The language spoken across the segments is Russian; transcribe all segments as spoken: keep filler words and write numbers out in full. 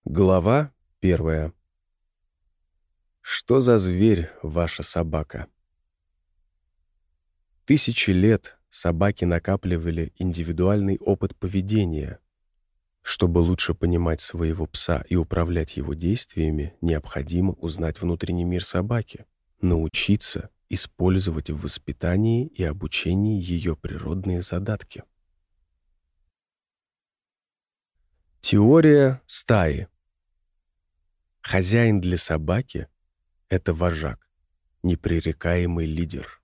Глава первая. Что за зверь ваша собака? Тысячи лет собаки накапливали индивидуальный опыт поведения. Чтобы лучше понимать своего пса и управлять его действиями, необходимо узнать внутренний мир собаки, научиться использовать в воспитании и обучении ее природные задатки. Теория стаи. Хозяин для собаки — это вожак, непререкаемый лидер.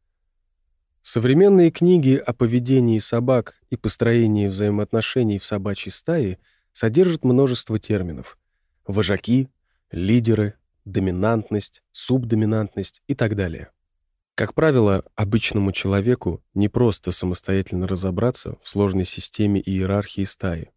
Современные книги о поведении собак и построении взаимоотношений в собачьей стае содержат множество терминов: вожаки, лидеры, доминантность, субдоминантность и так далее. Как правило, обычному человеку не просто самостоятельно разобраться в сложной системе иерархии стаи.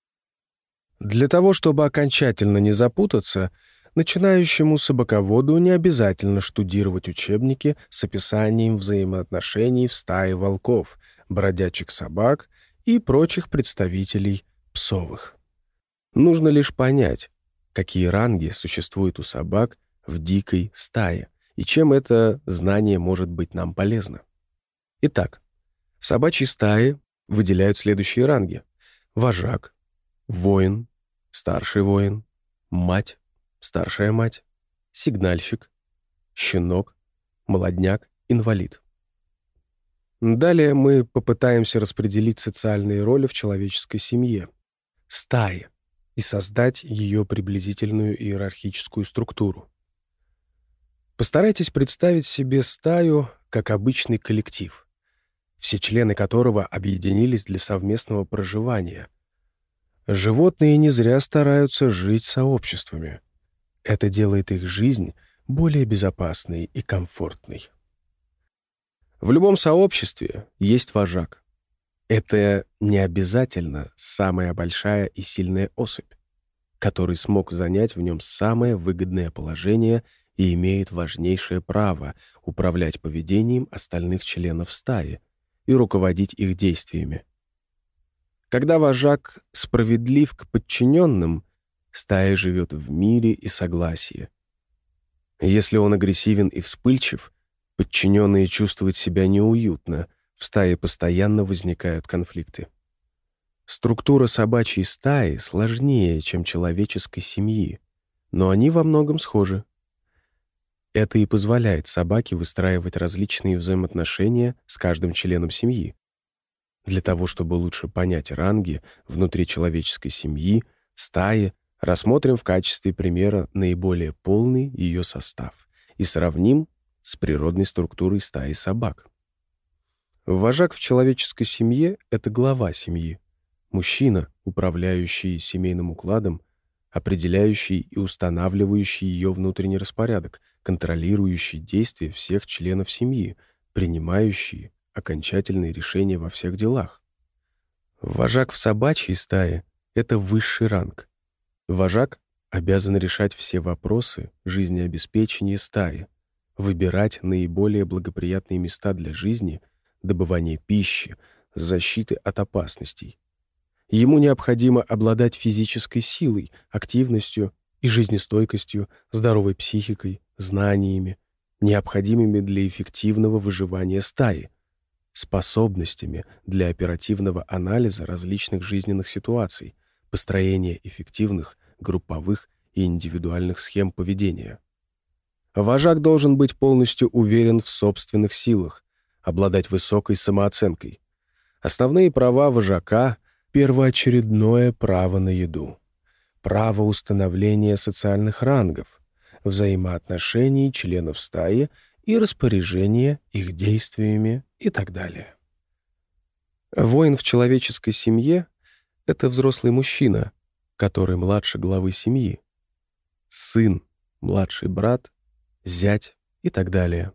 Для того, чтобы окончательно не запутаться, начинающему собаководу не обязательно штудировать учебники с описанием взаимоотношений в стае волков, бродячих собак и прочих представителей псовых. Нужно лишь понять, какие ранги существуют у собак в дикой стае и чем это знание может быть нам полезно. Итак, в собачьей стае выделяют следующие ранги: вожак, воин, старший воин, мать, старшая мать, сигнальщик, щенок, молодняк, инвалид. Далее мы попытаемся распределить социальные роли в человеческой семье, стае, и создать ее приблизительную иерархическую структуру. Постарайтесь представить себе стаю как обычный коллектив, все члены которого объединились для совместного проживания. Животные не зря стараются жить сообществами. Это делает их жизнь более безопасной и комфортной. В любом сообществе есть вожак. Это не обязательно самая большая и сильная особь, который смог занять в нем самое выгодное положение и имеет важнейшее право управлять поведением остальных членов стаи и руководить их действиями. Когда вожак справедлив к подчиненным, стая живет в мире и согласии. Если он агрессивен и вспыльчив, подчиненные чувствуют себя неуютно, в стае постоянно возникают конфликты. Структура собачьей стаи сложнее, чем человеческой семьи, но они во многом схожи. Это и позволяет собаке выстраивать различные взаимоотношения с каждым членом семьи. Для того, чтобы лучше понять ранги внутри человеческой семьи, стаи, рассмотрим в качестве примера наиболее полный ее состав и сравним с природной структурой стаи собак. Вожак в человеческой семье — это глава семьи, мужчина, управляющий семейным укладом, определяющий и устанавливающий ее внутренний распорядок, контролирующий действия всех членов семьи, принимающий окончательные решения во всех делах. Вожак в собачьей стае — это высший ранг. Вожак обязан решать все вопросы жизнеобеспечения стаи, выбирать наиболее благоприятные места для жизни, добывания пищи, защиты от опасностей. Ему необходимо обладать физической силой, активностью и жизнестойкостью, здоровой психикой, знаниями, необходимыми для эффективного выживания стаи, способностями для оперативного анализа различных жизненных ситуаций, построения эффективных групповых и индивидуальных схем поведения. Вожак должен быть полностью уверен в собственных силах, обладать высокой самооценкой. Основные права вожака — первоочередное право на еду, право установления социальных рангов, взаимоотношений членов стаи и распоряжение их действиями и так далее. Воин в человеческой семье — это взрослый мужчина, который младше главы семьи, сын, младший брат, зять и так далее.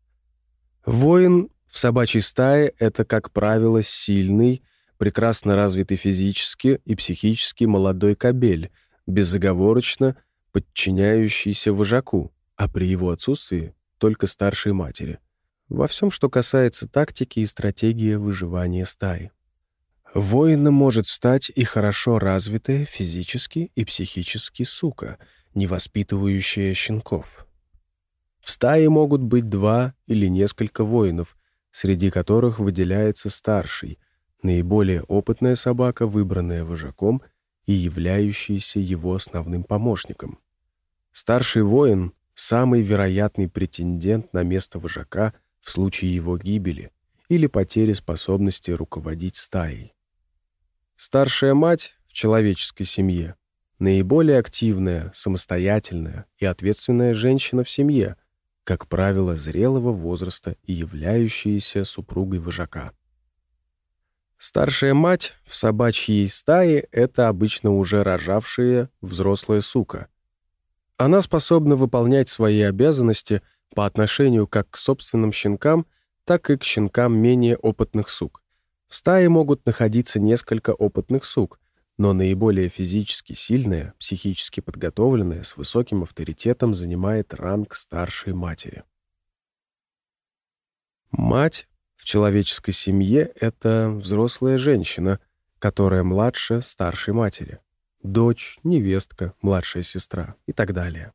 Воин в собачьей стае — это, как правило, сильный, прекрасно развитый физически и психически молодой кобель, безоговорочно подчиняющийся вожаку, а при его отсутствии только старшей матери, во всем, что касается тактики и стратегии выживания стаи. Воином может стать и хорошо развитая физически и психически сука, не воспитывающая щенков. В стае могут быть два или несколько воинов, среди которых выделяется старший, наиболее опытная собака, выбранная вожаком и являющаяся его основным помощником. Старший воин — самый вероятный претендент на место вожака в случае его гибели или потери способности руководить стаей. Старшая мать в человеческой семье — наиболее активная, самостоятельная и ответственная женщина в семье, как правило, зрелого возраста и являющаяся супругой вожака. Старшая мать в собачьей стае — это обычно уже рожавшая взрослая сука. Она способна выполнять свои обязанности по отношению как к собственным щенкам, так и к щенкам менее опытных сук. В стае могут находиться несколько опытных сук, но наиболее физически сильная, психически подготовленная, с высоким авторитетом занимает ранг старшей матери. Мать в человеческой семье — это взрослая женщина, которая младше старшей матери. Дочь, невестка, младшая сестра и так далее.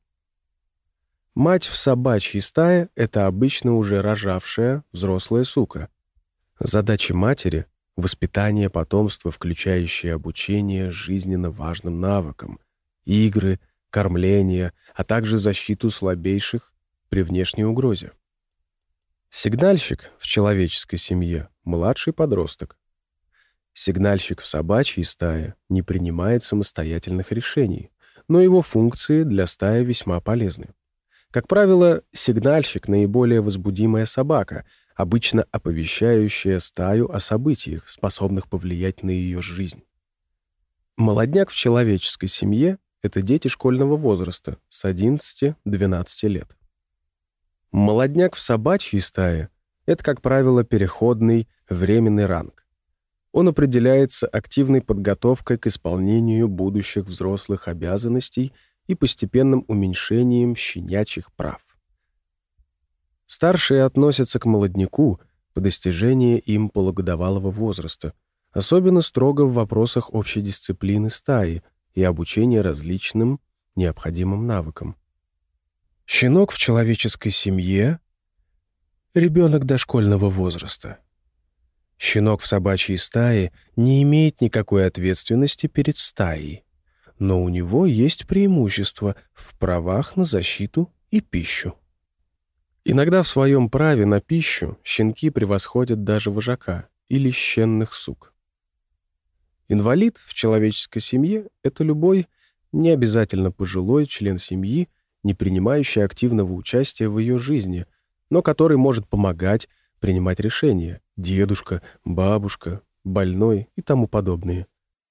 Мать в собачьей стае — это обычно уже рожавшая взрослая сука. Задача матери — воспитание потомства, включающее обучение жизненно важным навыкам, игры, кормление, а также защиту слабейших при внешней угрозе. Сигнальщик в человеческой семье — младший подросток. Сигнальщик в собачьей стае не принимает самостоятельных решений, но его функции для стаи весьма полезны. Как правило, сигнальщик — наиболее возбудимая собака, обычно оповещающая стаю о событиях, способных повлиять на ее жизнь. Молодняк в человеческой семье — это дети школьного возраста с одиннадцати до двенадцати лет. Молодняк в собачьей стае — это, как правило, переходный временный ранг. Он определяется активной подготовкой к исполнению будущих взрослых обязанностей и постепенным уменьшением щенячьих прав. Старшие относятся к молодняку по достижении им полугодовалого возраста, особенно строго в вопросах общей дисциплины стаи и обучения различным необходимым навыкам. Щенок в человеческой семье — ребенок дошкольного возраста. Щенок в собачьей стае не имеет никакой ответственности перед стаей, но у него есть преимущество в правах на защиту и пищу. Иногда в своем праве на пищу щенки превосходят даже вожака или щенных сук. Инвалид в человеческой семье — это любой, не обязательно пожилой член семьи, не принимающий активного участия в ее жизни, но который может помогать принимать решения — дедушка, бабушка, больной и тому подобные.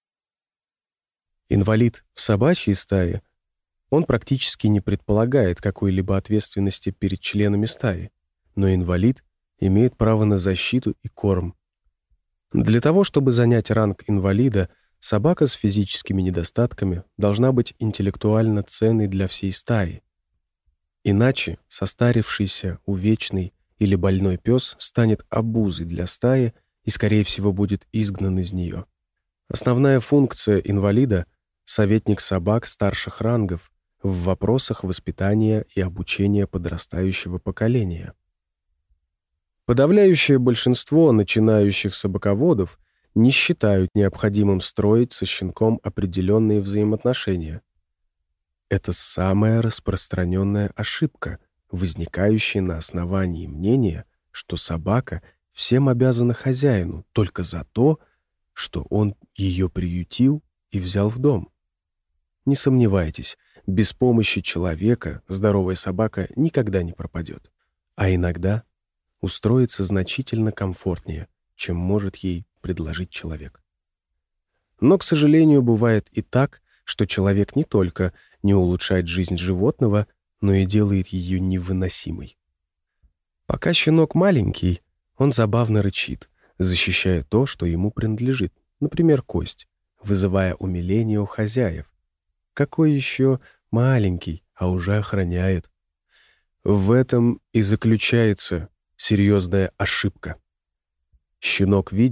Инвалид в собачьей стае, он практически не предполагает какой-либо ответственности перед членами стаи, но инвалид имеет право на защиту и корм. Для того, чтобы занять ранг инвалида, собака с физическими недостатками должна быть интеллектуально ценной для всей стаи. Иначе состарившийся, увечный или больной пес станет обузой для стаи и, скорее всего, будет изгнан из нее. Основная функция инвалида — советник собак старших рангов в вопросах воспитания и обучения подрастающего поколения. Подавляющее большинство начинающих собаководов не считают необходимым строить со щенком определенные взаимоотношения. Это самая распространенная ошибка, возникающая на основании мнения, что собака всем обязана хозяину только за то, что он ее приютил и взял в дом. Не сомневайтесь, без помощи человека здоровая собака никогда не пропадет, а иногда устроится значительно комфортнее, чем может ей предложить человек. Но, к сожалению, бывает и так, что человек не только не улучшает жизнь животного, но и делает ее невыносимой. Пока щенок маленький, он забавно рычит, защищая то, что ему принадлежит, например, кость, вызывая умиление у хозяев. Какой еще маленький, а уже охраняет? В этом и заключается серьезная ошибка. Щенок видит,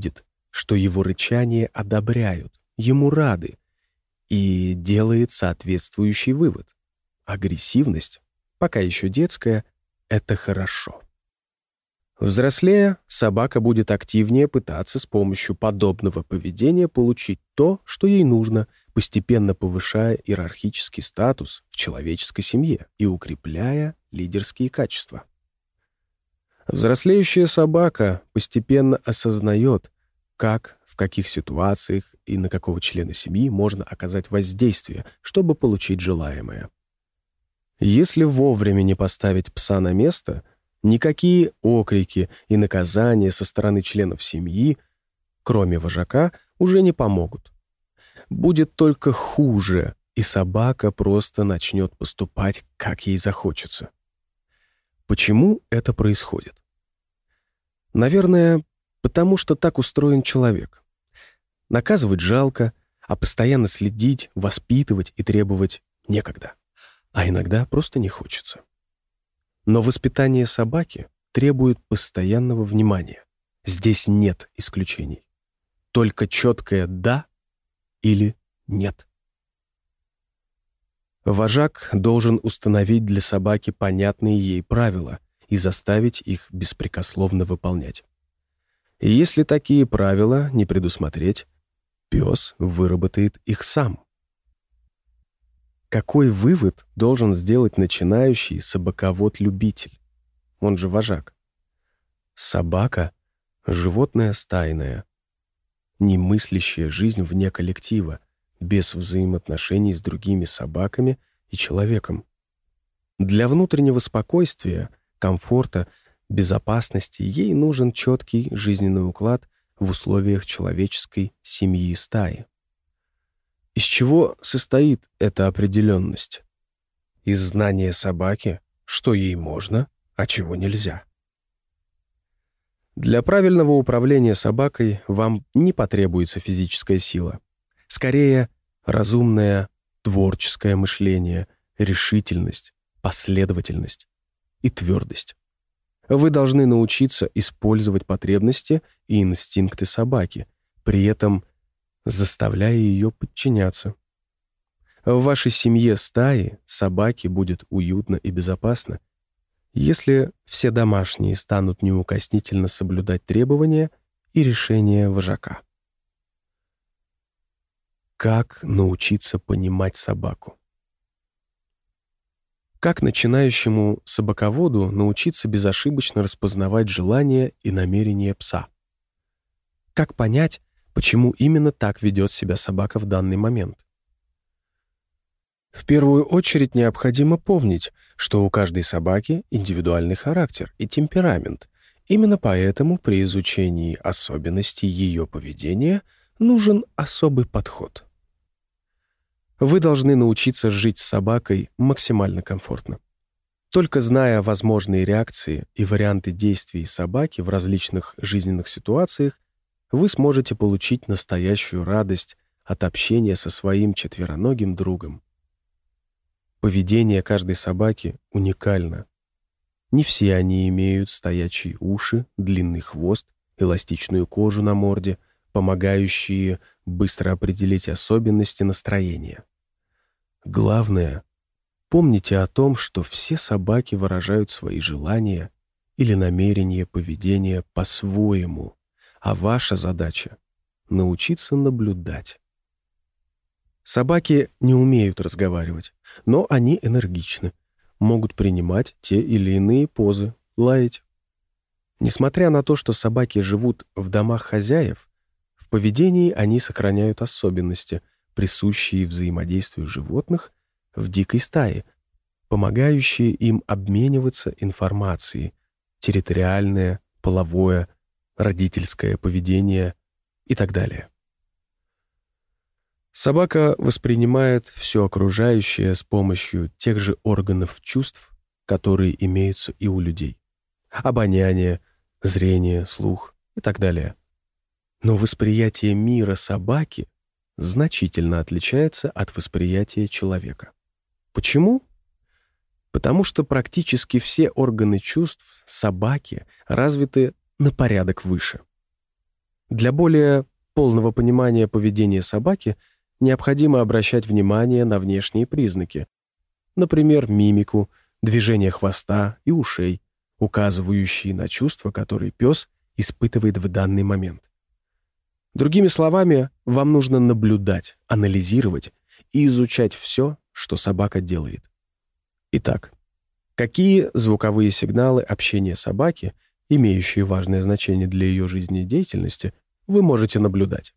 что его рычание одобряют, ему рады, и делает соответствующий вывод. Агрессивность, пока еще детская, это хорошо. Взрослея, собака будет активнее пытаться с помощью подобного поведения получить то, что ей нужно, постепенно повышая иерархический статус в человеческой семье и укрепляя лидерские качества. Взрослеющая собака постепенно осознает, как, в каких ситуациях и на какого члена семьи можно оказать воздействие, чтобы получить желаемое. Если вовремя не поставить пса на место, никакие окрики и наказания со стороны членов семьи, кроме вожака, уже не помогут. Будет только хуже, и собака просто начнет поступать, как ей захочется. Почему это происходит? Наверное, потому что так устроен человек. Наказывать жалко, а постоянно следить, воспитывать и требовать некогда. А иногда просто не хочется. Но воспитание собаки требует постоянного внимания. Здесь нет исключений. Только четкое «да» или «нет». Вожак должен установить для собаки понятные ей правила и заставить их беспрекословно выполнять. И если такие правила не предусмотреть, пес выработает их сам. Какой вывод должен сделать начинающий собаковод-любитель? Он же вожак. Собака — животное стайное, немыслящая жизнь вне коллектива, без взаимоотношений с другими собаками и человеком. Для внутреннего спокойствия, комфорта, безопасности ей нужен четкий жизненный уклад в условиях человеческой семьи стаи. Из чего состоит эта определенность? Из знания собаки, что ей можно, а чего нельзя. Для правильного управления собакой вам не потребуется физическая сила. Скорее, разумное, творческое мышление, решительность, последовательность и твердость. Вы должны научиться использовать потребности и инстинкты собаки, при этом заставляя ее подчиняться. В вашей семье стаи собаке будет уютно и безопасно, если все домашние станут неукоснительно соблюдать требования и решения вожака. Как научиться понимать собаку? Как начинающему собаководу научиться безошибочно распознавать желания и намерения пса? Как понять, почему именно так ведет себя собака в данный момент? В первую очередь необходимо помнить, что у каждой собаки индивидуальный характер и темперамент. Именно поэтому при изучении особенностей ее поведения нужен особый подход. Вы должны научиться жить с собакой максимально комфортно. Только зная возможные реакции и варианты действий собаки в различных жизненных ситуациях, вы сможете получить настоящую радость от общения со своим четвероногим другом. Поведение каждой собаки уникально. Не все они имеют стоячие уши, длинный хвост, эластичную кожу на морде, помогающие быстро определить особенности настроения. Главное, помните о том, что все собаки выражают свои желания или намерения поведения по-своему, а ваша задача — научиться наблюдать. Собаки не умеют разговаривать, но они энергичны, могут принимать те или иные позы, лаять. Несмотря на то, что собаки живут в домах хозяев, в поведении они сохраняют особенности, присущие взаимодействию животных в дикой стае, помогающие им обмениваться информацией, территориальное, половое, родительское поведение и так далее. Собака воспринимает все окружающее с помощью тех же органов чувств, которые имеются и у людей. Обоняние, зрение, слух и так далее. Но восприятие мира собаки значительно отличается от восприятия человека. Почему? Потому что практически все органы чувств собаки развиты на порядок выше. Для более полного понимания поведения собаки необходимо обращать внимание на внешние признаки, например, мимику, движение хвоста и ушей, указывающие на чувства, которые пес испытывает в данный момент. Другими словами, вам нужно наблюдать, анализировать и изучать все, что собака делает. Итак, какие звуковые сигналы общения собаки, имеющие важное значение для ее жизнедеятельности, вы можете наблюдать?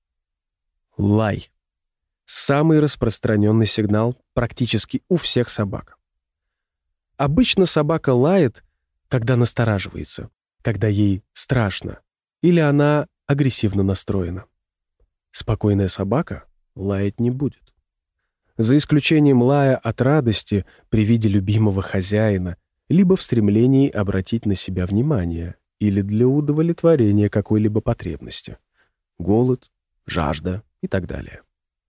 Лай. Самый распространенный сигнал практически у всех собак. Обычно собака лает, когда настораживается, когда ей страшно, или она агрессивно настроена. Спокойная собака лаять не будет. За исключением лая от радости при виде любимого хозяина, либо в стремлении обратить на себя внимание, или для удовлетворения какой-либо потребности. Голод, жажда и так далее.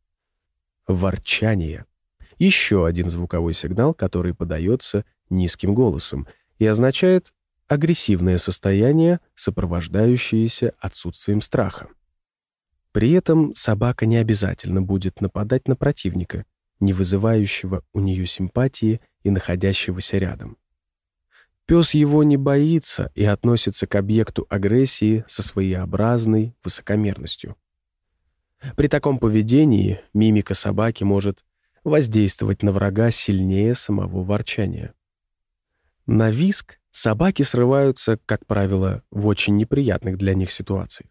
Ворчание. Еще один звуковой сигнал, который подается низким голосом и означает агрессивное состояние, сопровождающееся отсутствием страха. При этом собака не обязательно будет нападать на противника, не вызывающего у нее симпатии и находящегося рядом. Пес его не боится и относится к объекту агрессии со своеобразной высокомерностью. При таком поведении мимика собаки может воздействовать на врага сильнее самого ворчания. На визг собаки срываются, как правило, в очень неприятных для них ситуациях.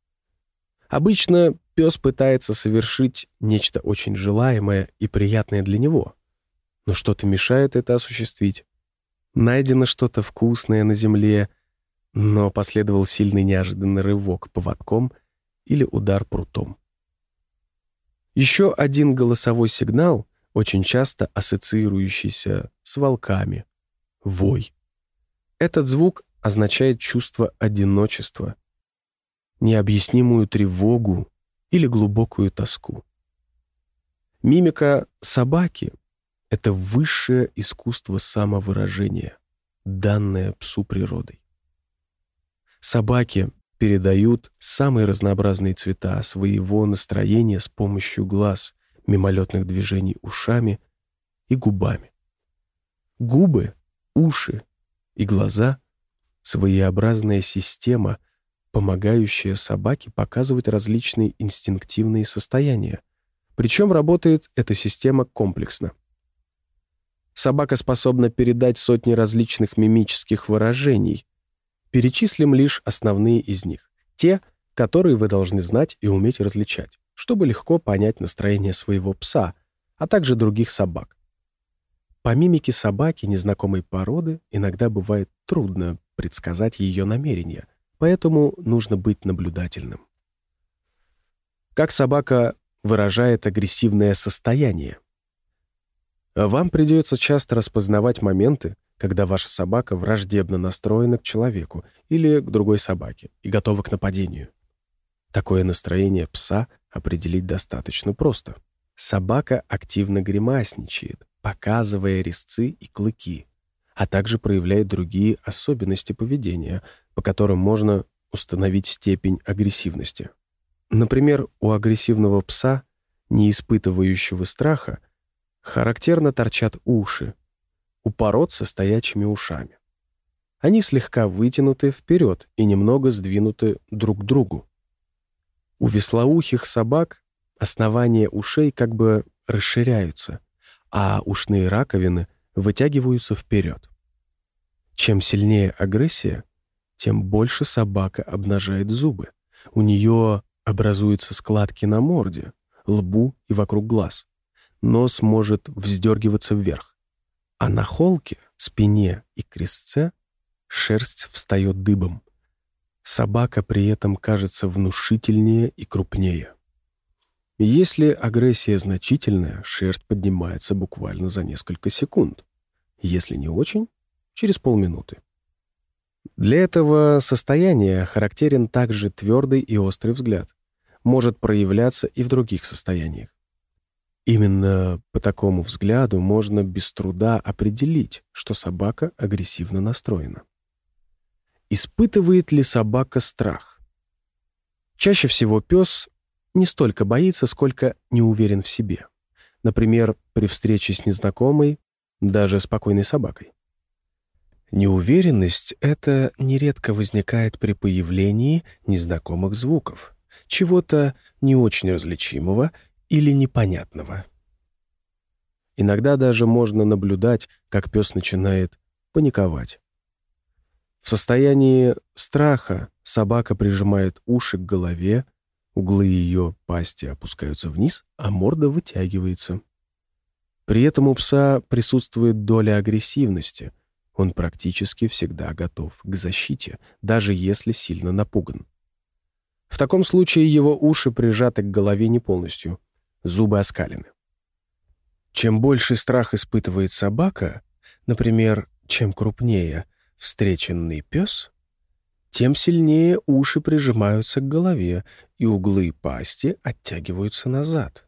Обычно пес пытается совершить нечто очень желаемое и приятное для него, но что-то мешает это осуществить. Найдено что-то вкусное на земле, но последовал сильный неожиданный рывок поводком или удар прутом. Еще один голосовой сигнал, очень часто ассоциирующийся с волками — вой. Этот звук означает чувство одиночества, необъяснимую тревогу или глубокую тоску. Мимика собаки — это высшее искусство самовыражения, данное псу природой. Собаки передают самые разнообразные цвета своего настроения с помощью глаз, мимолетных движений ушами и губами. Губы, уши и глаза — своеобразная система, помогающая собаке показывать различные инстинктивные состояния. Причем работает эта система комплексно. Собака способна передать сотни различных мимических выражений. Перечислим лишь основные из них, те, которые вы должны знать и уметь различать, чтобы легко понять настроение своего пса, а также других собак. По мимике собаки незнакомой породы иногда бывает трудно предсказать ее намерения, поэтому нужно быть наблюдательным. Как собака выражает агрессивное состояние? Вам придется часто распознавать моменты, когда ваша собака враждебно настроена к человеку или к другой собаке и готова к нападению. Такое настроение пса определить достаточно просто. Собака активно гримасничает, показывая резцы и клыки, а также проявляет другие особенности поведения, по которым можно установить степень агрессивности. Например, у агрессивного пса, не испытывающего страха, характерно торчат уши, у пород со стоячими ушами. Они слегка вытянуты вперед и немного сдвинуты друг к другу. У вислоухих собак основания ушей как бы расширяются, а ушные раковины вытягиваются вперед. Чем сильнее агрессия, тем больше собака обнажает зубы. У нее образуются складки на морде, лбу и вокруг глаз. Нос может вздергиваться вверх. А на холке, спине и крестце шерсть встает дыбом. Собака при этом кажется внушительнее и крупнее. Если агрессия значительная, шерсть поднимается буквально за несколько секунд. Если не очень, через полминуты. Для этого состояния характерен также твердый и острый взгляд. Может проявляться и в других состояниях. Именно по такому взгляду можно без труда определить, что собака агрессивно настроена. Испытывает ли собака страх? Чаще всего пес не столько боится, сколько не уверен в себе. Например, при встрече с незнакомой, даже спокойной собакой. Неуверенность эта нередко возникает при появлении незнакомых звуков, чего-то не очень различимого или непонятного. Иногда даже можно наблюдать, как пес начинает паниковать. В состоянии страха собака прижимает уши к голове, углы ее пасти опускаются вниз, а морда вытягивается. При этом у пса присутствует доля агрессивности. Он практически всегда готов к защите, даже если сильно напуган. В таком случае его уши прижаты к голове не полностью, зубы оскалены. Чем больше страх испытывает собака, например, чем крупнее встреченный пес, тем сильнее уши прижимаются к голове, и углы пасти оттягиваются назад.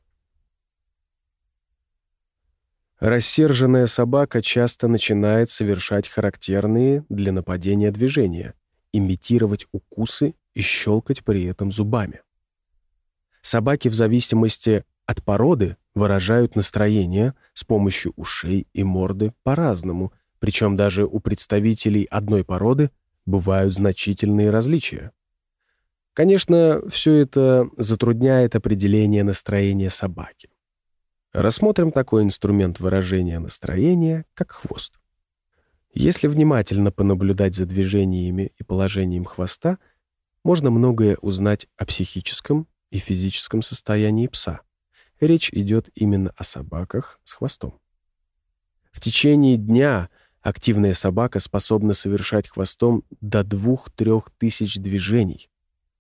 Рассерженная собака часто начинает совершать характерные для нападения движения, имитировать укусы и щелкать при этом зубами. Собаки в зависимости от породы выражают настроение с помощью ушей и морды по-разному, причем даже у представителей одной породы бывают значительные различия. Конечно, все это затрудняет определение настроения собаки. Рассмотрим такой инструмент выражения настроения, как хвост. Если внимательно понаблюдать за движениями и положением хвоста, можно многое узнать о психическом и физическом состоянии пса. Речь идет именно о собаках с хвостом. В течение дня активная собака способна совершать хвостом до двух-трех тысяч движений.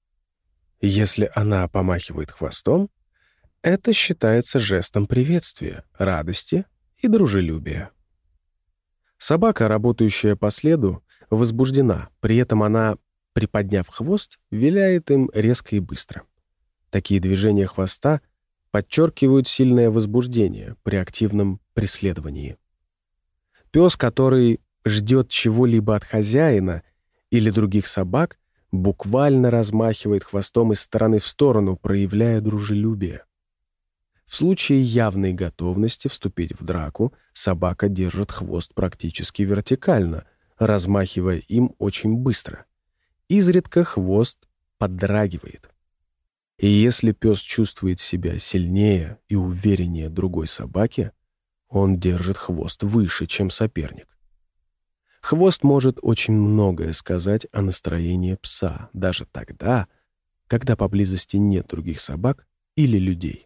Если она помахивает хвостом, это считается жестом приветствия, радости и дружелюбия. Собака, работающая по следу, возбуждена, при этом она, приподняв хвост, виляет им резко и быстро. Такие движения хвоста подчеркивают сильное возбуждение при активном преследовании. Пес, который ждет чего-либо от хозяина или других собак, буквально размахивает хвостом из стороны в сторону, проявляя дружелюбие. В случае явной готовности вступить в драку, собака держит хвост практически вертикально, размахивая им очень быстро. Изредка хвост поддрагивает. И если пес чувствует себя сильнее и увереннее другой собаки, он держит хвост выше, чем соперник. Хвост может очень многое сказать о настроении пса, даже тогда, когда поблизости нет других собак или людей.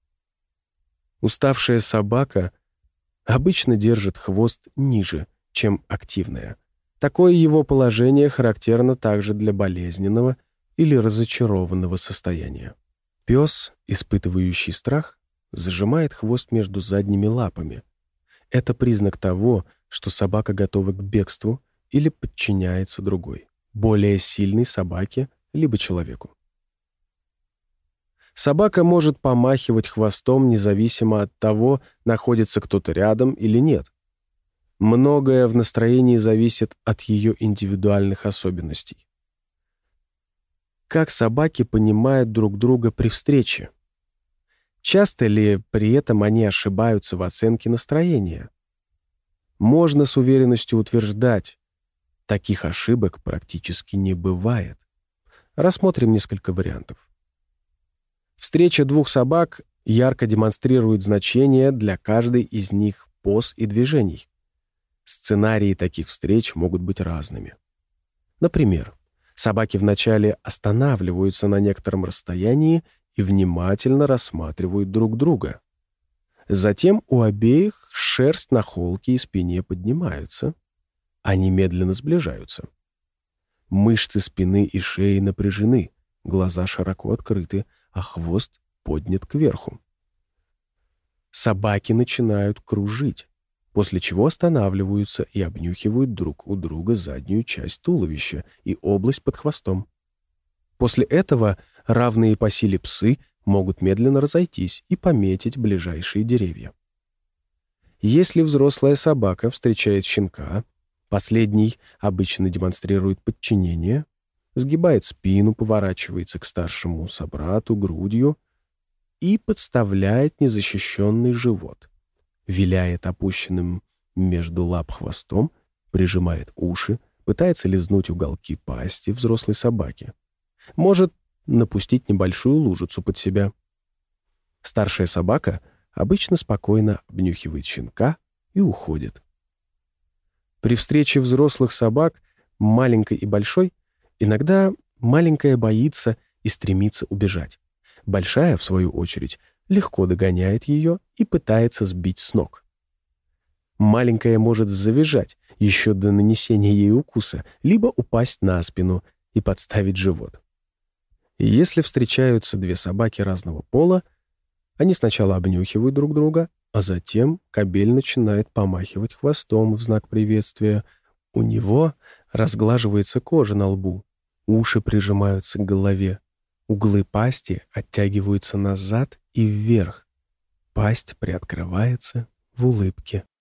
Уставшая собака обычно держит хвост ниже, чем активная. Такое его положение характерно также для болезненного или разочарованного состояния. Пес, испытывающий страх, зажимает хвост между задними лапами. Это признак того, что собака готова к бегству или подчиняется другой, более сильной собаке либо человеку. Собака может помахивать хвостом независимо от того, находится кто-то рядом или нет. Многое в настроении зависит от ее индивидуальных особенностей. Как собаки понимают друг друга при встрече? Часто ли при этом они ошибаются в оценке настроения? Можно с уверенностью утверждать, таких ошибок практически не бывает. Рассмотрим несколько вариантов. Встреча двух собак ярко демонстрирует значение для каждой из них поз и движений. Сценарии таких встреч могут быть разными. Например, собаки вначале останавливаются на некотором расстоянии и внимательно рассматривают друг друга. Затем у обеих шерсть на холке и спине поднимается. Они медленно сближаются. Мышцы спины и шеи напряжены, глаза широко открыты, а хвост поднят кверху. Собаки начинают кружить, после чего останавливаются и обнюхивают друг у друга заднюю часть туловища и область под хвостом. После этого равные по силе псы могут медленно разойтись и пометить ближайшие деревья. Если взрослая собака встречает щенка, последний обычно демонстрирует подчинение, сгибает спину, поворачивается к старшему собрату грудью и подставляет незащищенный живот, виляет опущенным между лап хвостом, прижимает уши, пытается лизнуть уголки пасти взрослой собаки. Может напустить небольшую лужицу под себя. Старшая собака обычно спокойно обнюхивает щенка и уходит. При встрече взрослых собак, маленькой и большой, иногда маленькая боится и стремится убежать. Большая, в свою очередь, легко догоняет ее и пытается сбить с ног. Маленькая может завизжать еще до нанесения ей укуса, либо упасть на спину и подставить живот. И если встречаются две собаки разного пола, они сначала обнюхивают друг друга, а затем кобель начинает помахивать хвостом в знак приветствия. У него разглаживается кожа на лбу, уши прижимаются к голове, углы пасти оттягиваются назад и вверх, пасть приоткрывается в улыбке.